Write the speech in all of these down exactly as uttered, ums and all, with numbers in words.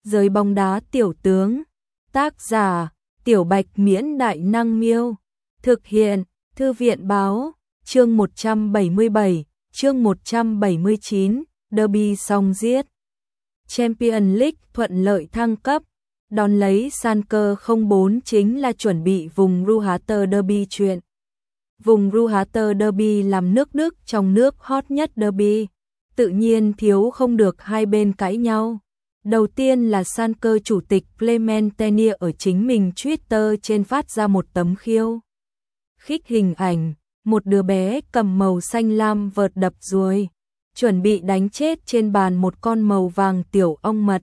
Giới bóng đá tiểu tướng. Tác giả: Tiểu Bạch Miễn Đại Năng Miêu. Thực hiện: Thư viện Báo. Chương một trăm bảy mươi bảy, chương một trăm bảy mươi chín, derby song giết. Champions League thuận lợi thăng cấp. Đón lấy Schalke không bốn chính là chuẩn bị vùng Ruhrter derby chuyện. Vùng Ruhrter derby làm nước Đức trong nước hot nhất derby. Tự nhiên thiếu không được hai bên cãi nhau. Đầu tiên là Schalke chủ tịch Clement Tenier ở chính mình Twitter trên phát ra một tấm khiêu khích hình ảnh, một đứa bé cầm màu xanh lam vợt đập ruồi, chuẩn bị đánh chết trên bàn một con màu vàng tiểu ong mật.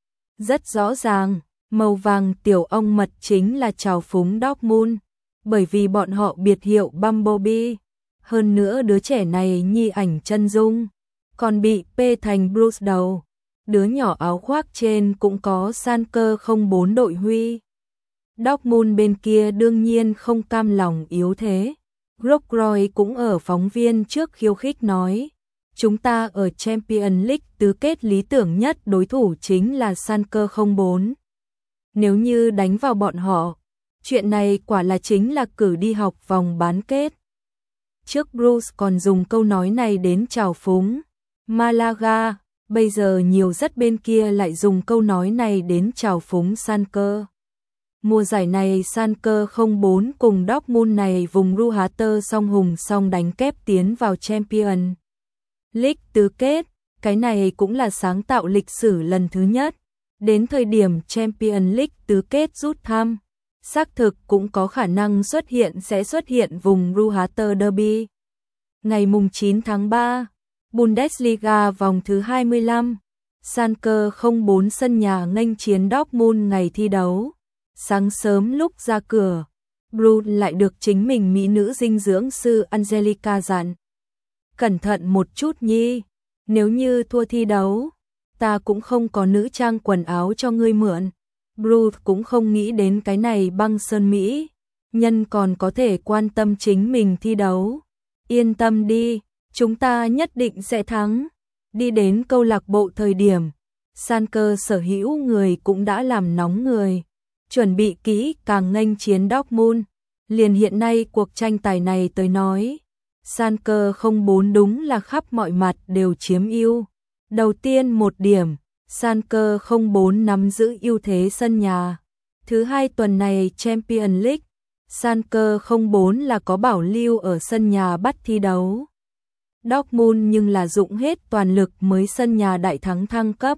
Rất rõ ràng, màu vàng tiểu ong mật chính là trào phúng Dortmund, bởi vì bọn họ biệt hiệu Bumblebee. Hơn nữa đứa trẻ này nhi ảnh chân dung, còn bị pê thành Bruce đầu. Đứa nhỏ áo khoác trên cũng có Schalke không bốn đội huy. Dortmund bên kia đương nhiên không cam lòng yếu thế. Grockroy cũng ở phóng viên trước khiêu khích nói, chúng ta ở Champions League tứ kết lý tưởng nhất đối thủ chính là Schalke không bốn. Nếu như đánh vào bọn họ, chuyện này quả là chính là cử đi học vòng bán kết. Trước Bruce còn dùng câu nói này đến trào phúng Malaga, bây giờ nhiều rất bên kia lại dùng câu nói này đến trào phúng Schalke. Mùa giải này Schalke không bốn cùng Dortmund này vùng Ruhrter song hùng song đánh kép tiến vào Champions League tứ kết, cái này cũng là sáng tạo lịch sử lần thứ nhất. Đến thời điểm Champions League tứ kết rút thăm, xác thực cũng có khả năng xuất hiện sẽ xuất hiện vùng Ruhrter derby. Ngày mùng chín tháng ba, Bundesliga vòng thứ hai mươi lăm, Schalke không bốn sân nhà nghênh chiến Dortmund ngày thi đấu. Sáng sớm lúc ra cửa, Bruce lại được chính mình mỹ nữ dinh dưỡng sư Angelica dặn. Cẩn thận một chút nhi, nếu như thua thi đấu, ta cũng không có nữ trang quần áo cho ngươi mượn. Bruce cũng không nghĩ đến cái này băng sơn Mỹ, nhân còn có thể quan tâm chính mình thi đấu. Yên tâm đi, chúng ta nhất định sẽ thắng. Đi đến câu lạc bộ thời điểm, Schalke sở hữu người cũng đã làm nóng người, chuẩn bị kỹ càng nghênh chiến Dortmund. Liền hiện nay cuộc tranh tài này tới nói, Schalke không bốn đúng là khắp mọi mặt đều chiếm ưu. Đầu tiên một điểm, Schalke không bốn nắm giữ ưu thế sân nhà. Thứ hai tuần này Champions League, Schalke không bốn là có bảo lưu ở sân nhà bắt thi đấu. Dortmund nhưng là dụng hết toàn lực mới sân nhà đại thắng thăng cấp.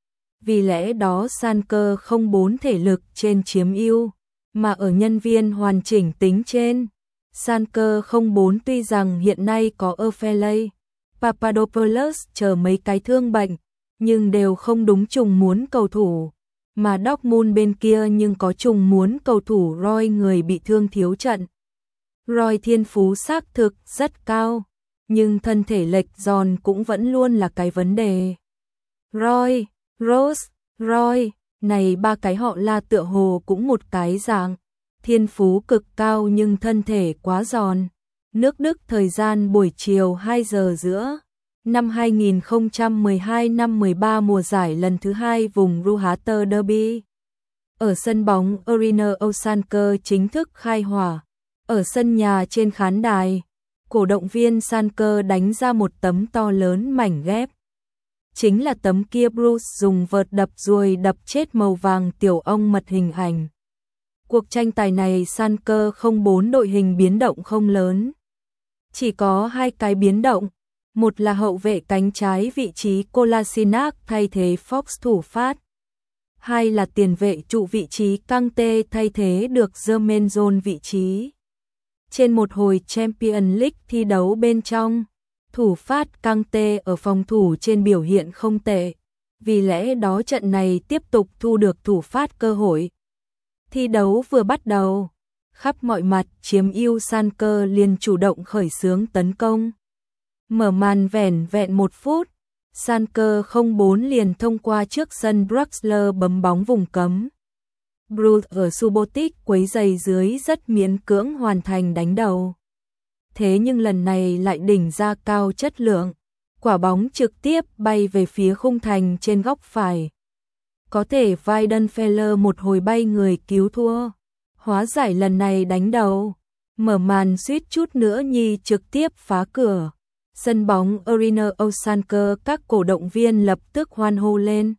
Vì lẽ đó Schalke không bốn thể lực trên chiếm ưu, mà ở nhân viên hoàn chỉnh tính trên, Schalke không bốn tuy rằng hiện nay có Ofele, Papadopoulos chờ mấy cái thương bệnh, nhưng đều không đúng trùng muốn cầu thủ, mà Dortmund bên kia nhưng có trùng muốn cầu thủ Roy người bị thương thiếu trận. Roy thiên phú xác thực rất cao, nhưng thân thể lệch giòn cũng vẫn luôn là cái vấn đề. Roy, Rose, Roy, này ba cái họ La tựa hồ cũng một cái dạng, thiên phú cực cao nhưng thân thể quá giòn. Nước Đức thời gian buổi chiều hai giờ giữa, năm hai nghìn không trăm mười hai năm mười ba mùa giải lần thứ hai vùng Ruhrter derby. Ở sân bóng Arena Schalke chính thức khai hỏa, ở sân nhà trên khán đài, cổ động viên Schalke đánh ra một tấm to lớn mảnh ghép. Chính là tấm kia Bruce dùng vợt đập ruồi đập chết màu vàng tiểu ong mật hình ảnh. Cuộc tranh tài này Schalke không bốn đội hình biến động không lớn. Chỉ có hai cái biến động, một là hậu vệ cánh trái vị trí Kolasinac thay thế Fox thủ phát. Hai là tiền vệ trụ vị trí Kante thay thế được Jermaine vị trí. Trên một hồi Champions League thi đấu bên trong, thủ phát Kante ở phòng thủ trên biểu hiện không tệ, vì lẽ đó trận này tiếp tục thu được thủ phát cơ hội. Thi đấu vừa bắt đầu, khắp mọi mặt chiếm ưu Schalke liền chủ động khởi xướng tấn công. Mở màn vẻn vẹn một phút, Schalke không bốn liền thông qua trước sân Draxler bấm bóng vùng cấm. Bruce ở Subotic quấy giày dưới rất miễn cưỡng hoàn thành đánh đầu. Thế nhưng lần này lại đỉnh ra cao chất lượng, quả bóng trực tiếp bay về phía khung thành trên góc phải. có thể Weidenfeller một hồi bay người cứu thua. Hóa giải lần này đánh đầu, mở màn suýt chút nữa nhi trực tiếp phá cửa. Sân bóng Arena Osanker, các cổ động viên lập tức hoan hô lên.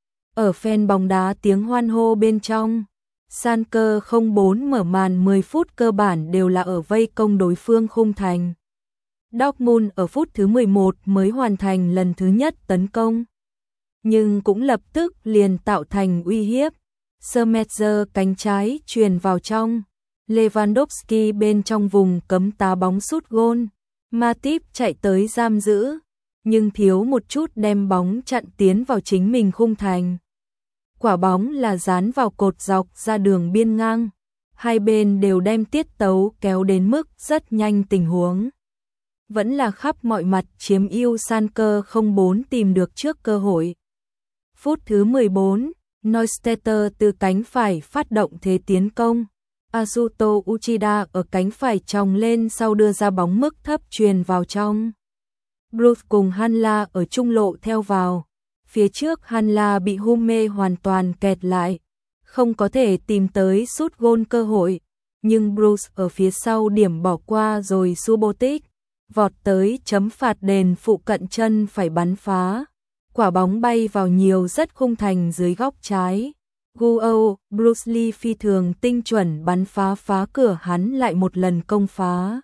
Ở fan bóng đá tiếng hoan hô bên trong, Sanker không bốn mở màn mười phút cơ bản đều là ở vây công đối phương khung thành. Dortmund ở phút thứ mười một mới hoàn thành lần thứ nhất tấn công, nhưng cũng lập tức liền tạo thành uy hiếp. Schmetzer cánh trái truyền vào trong, Lewandowski bên trong vùng cấm tá bóng sút gôn, Matip chạy tới giam giữ, nhưng thiếu một chút đem bóng chặn tiến vào chính mình khung thành. Quả bóng là dán vào cột dọc ra đường biên ngang, hai bên đều đem tiết tấu kéo đến mức rất nhanh, tình huống vẫn là khắp mọi mặt chiếm ưu. Sanker không bốn tìm được trước cơ hội. Phút thứ mười bốn, Neustädter từ cánh phải phát động thế tiến công. Asuto Uchida ở cánh phải tròng lên sau đưa ra bóng mức thấp truyền vào trong. Bruce cùng Hanla ở trung lộ theo vào. Phía trước Hanla bị Humme hoàn toàn kẹt lại, không có thể tìm tới sút gôn cơ hội, nhưng Bruce ở phía sau điểm bỏ qua rồi Subotic vọt tới chấm phạt đền phụ cận chân phải bắn phá. Quả bóng bay vào nhiều rất khung thành dưới góc trái. Guo, Bruce Lee phi thường tinh chuẩn bắn phá phá cửa, hắn lại một lần công phá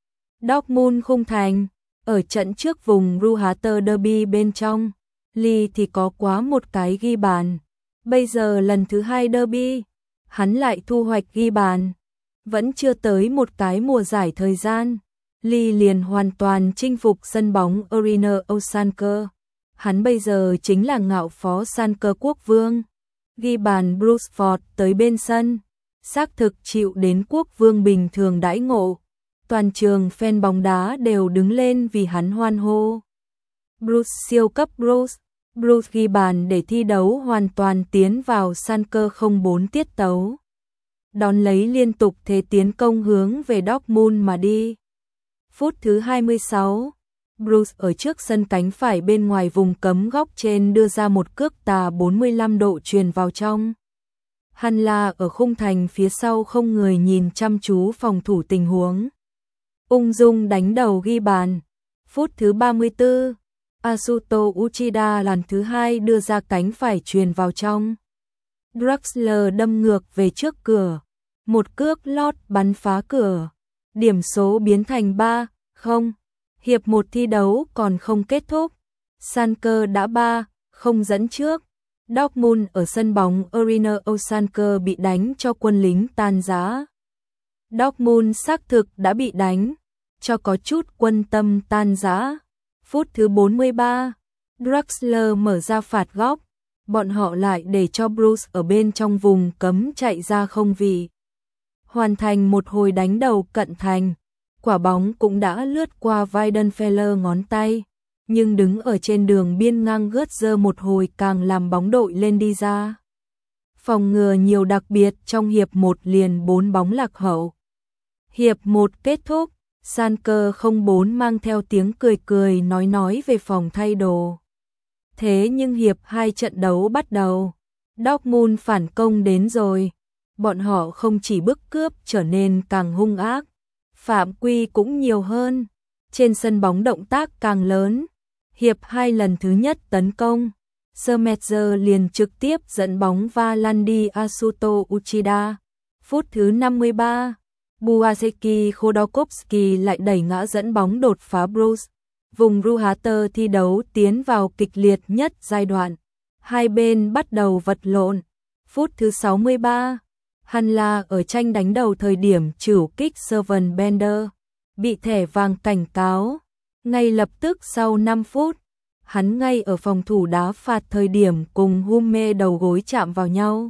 Dortmund khung thành. Ở trận trước vùng Ruhrter Derby bên trong, Lee thì có quá một cái ghi bàn. Bây giờ lần thứ hai derby, hắn lại thu hoạch ghi bàn. Vẫn chưa tới một cái mùa giải thời gian, Lee liền hoàn toàn chinh phục sân bóng Arena Osanker. Hắn bây giờ chính là ngạo phó Sanker quốc vương. Ghi bàn Bruce Ford tới bên sân, xác thực chịu đến quốc vương bình thường đãi ngộ. Toàn trường fan bóng đá đều đứng lên vì hắn hoan hô. Bruce siêu cấp Bruce. Bruce ghi bàn để thi đấu hoàn toàn tiến vào Sanker không bốn tiết tấu. Đón lấy liên tục thế tiến công hướng về Dortmund mà đi. Phút thứ hai mươi sáu, Bruce ở trước sân cánh phải bên ngoài vùng cấm góc trên đưa ra một cước tà bốn mươi lăm độ truyền vào trong. Hanla ở khung thành phía sau không người nhìn chăm chú phòng thủ tình huống, ung dung đánh đầu ghi bàn. Phút thứ ba mươi tư, Asuto Uchida lần thứ hai đưa ra cánh phải truyền vào trong. Draxler đâm ngược về trước cửa, một cước lót bắn phá cửa. Điểm số biến thành ba không. Hiệp một thi đấu còn không kết thúc, Sanker đã ba không dẫn trước. Dortmund ở sân bóng Arena Osanker bị đánh cho quân lính tan rã. Dortmund xác thực đã bị đánh cho có chút quân tâm tan rã. Phút thứ bốn mươi ba, Draxler mở ra phạt góc, bọn họ lại để cho Bruce ở bên trong vùng cấm chạy ra không vị. Hoàn thành một hồi đánh đầu cận thành, quả bóng cũng đã lướt qua Weidenfeller ngón tay, nhưng đứng ở trên đường biên ngang gớt dơ một hồi càng làm bóng đội lên đi ra. Phòng ngừa nhiều, đặc biệt trong hiệp một liền bốn bóng lạc hậu. Hiệp một kết thúc, Sanker không bốn mang theo tiếng cười cười nói nói về phòng thay đồ. Thế nhưng hiệp hai trận đấu bắt đầu, Dortmund phản công đến rồi. Bọn họ không chỉ bức cướp trở nên càng hung ác, phạm quy cũng nhiều hơn, trên sân bóng động tác càng lớn. Hiệp hai lần thứ nhất tấn công, Schmetzer liền trực tiếp dẫn bóng va lăn đi Asuto Uchida. Phút thứ năm mươi ba, Buaseki Khodorkovsky lại đẩy ngã dẫn bóng đột phá Bruce. Vùng Ruhrter thi đấu tiến vào kịch liệt nhất giai đoạn, hai bên bắt đầu vật lộn. Phút thứ sáu mươi ba, Hanla ở tranh đánh đầu thời điểm chửu kích Servan Bender, bị thẻ vàng cảnh cáo. Ngay lập tức sau năm phút, hắn ngay ở phòng thủ đá phạt thời điểm cùng Humme đầu gối chạm vào nhau,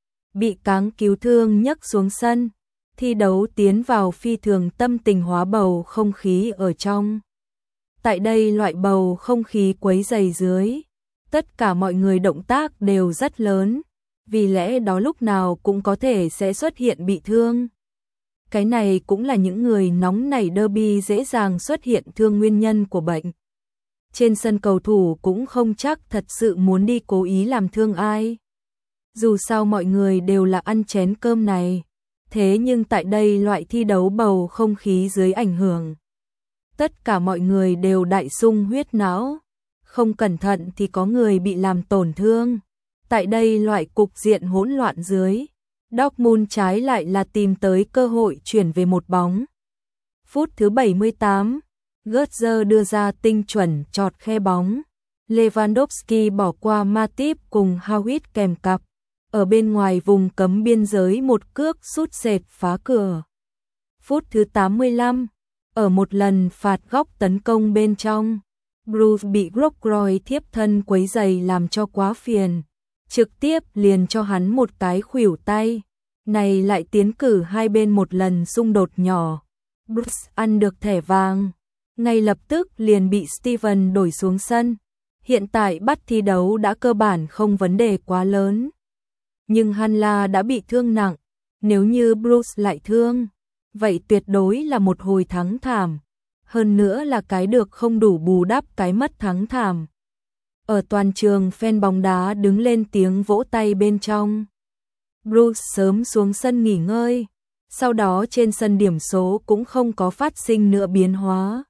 bị cáng cứu thương nhấc xuống sân. Thi đấu tiến vào phi thường tâm tình hóa bầu không khí ở trong. Tại đây loại bầu không khí quấy rầy dưới, tất cả mọi người động tác đều rất lớn, vì lẽ đó lúc nào cũng có thể sẽ xuất hiện bị thương. Cái này cũng là những người nóng nảy derby dễ dàng xuất hiện thương nguyên nhân của bệnh. Trên sân cầu thủ cũng không chắc thật sự muốn đi cố ý làm thương ai. Dù sao mọi người đều là ăn chén cơm này. Thế nhưng tại đây loại thi đấu bầu không khí dưới ảnh hưởng. Tất cả mọi người đều đại sung huyết não. Không cẩn thận thì có người bị làm tổn thương. Tại đây loại cục diện hỗn loạn dưới, Dortmund trái lại là tìm tới cơ hội chuyển về một bóng. Phút thứ bảy mươi tám, Götze đưa ra tinh chuẩn chọt khe bóng. Lewandowski bỏ qua Matip cùng Howitt kèm cặp. Ở bên ngoài vùng cấm biên giới một cước sút sệt phá cửa. Phút thứ tám mươi lăm, ở một lần phạt góc tấn công bên trong, Bruce bị Grosjean thiếp thân quấy giày làm cho quá phiền. Trực tiếp liền cho hắn một cái khuỷu tay. Này lại tiến cử hai bên một lần xung đột nhỏ. Bruce ăn được thẻ vàng. Ngay lập tức liền bị Steven đổi xuống sân. Hiện tại bắt thi đấu đã cơ bản không vấn đề quá lớn. Nhưng Hanla đã bị thương nặng. Nếu như Bruce lại thương, vậy tuyệt đối là một hồi thắng thảm. Hơn nữa là cái được không đủ bù đắp cái mất thắng thảm. Ở toàn trường fan bóng đá đứng lên tiếng vỗ tay bên trong. Bruce sớm xuống sân nghỉ ngơi. Sau đó trên sân điểm số cũng không có phát sinh nữa biến hóa.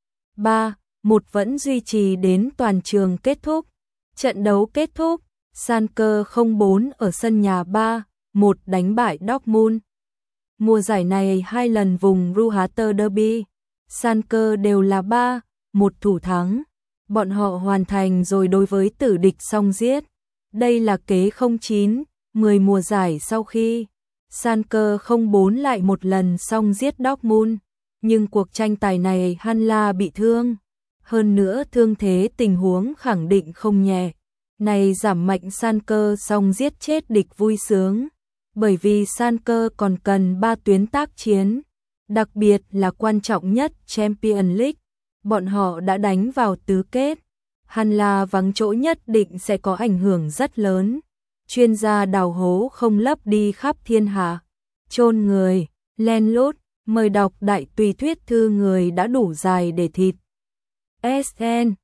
ba một vẫn duy trì đến toàn trường kết thúc. Trận đấu kết thúc, Schalke không bốn ở sân nhà ba một đánh bại Dortmund. Mùa giải này hai lần vùng Ruhrter Derby, Schalke đều là ba một thủ thắng. Bọn họ hoàn thành rồi đối với tử địch song giết. Đây là kế không chín, mười mùa giải sau khi Schalke không bốn lại một lần song giết Dortmund. Nhưng cuộc tranh tài này Hanla bị thương. Hơn nữa thương thế tình huống khẳng định không nhẹ. Này giảm mạnh Schalke song giết chết địch vui sướng. Bởi vì Schalke còn cần ba tuyến tác chiến. Đặc biệt là quan trọng nhất Champions League. Bọn họ đã đánh vào tứ kết. Hanla vắng chỗ nhất định sẽ có ảnh hưởng rất lớn. Chuyên gia đào hố không lấp đi khắp thiên hạ. Chôn người, len lút, mời đọc đại tùy thuyết thư người đã đủ dài để thịt. ét en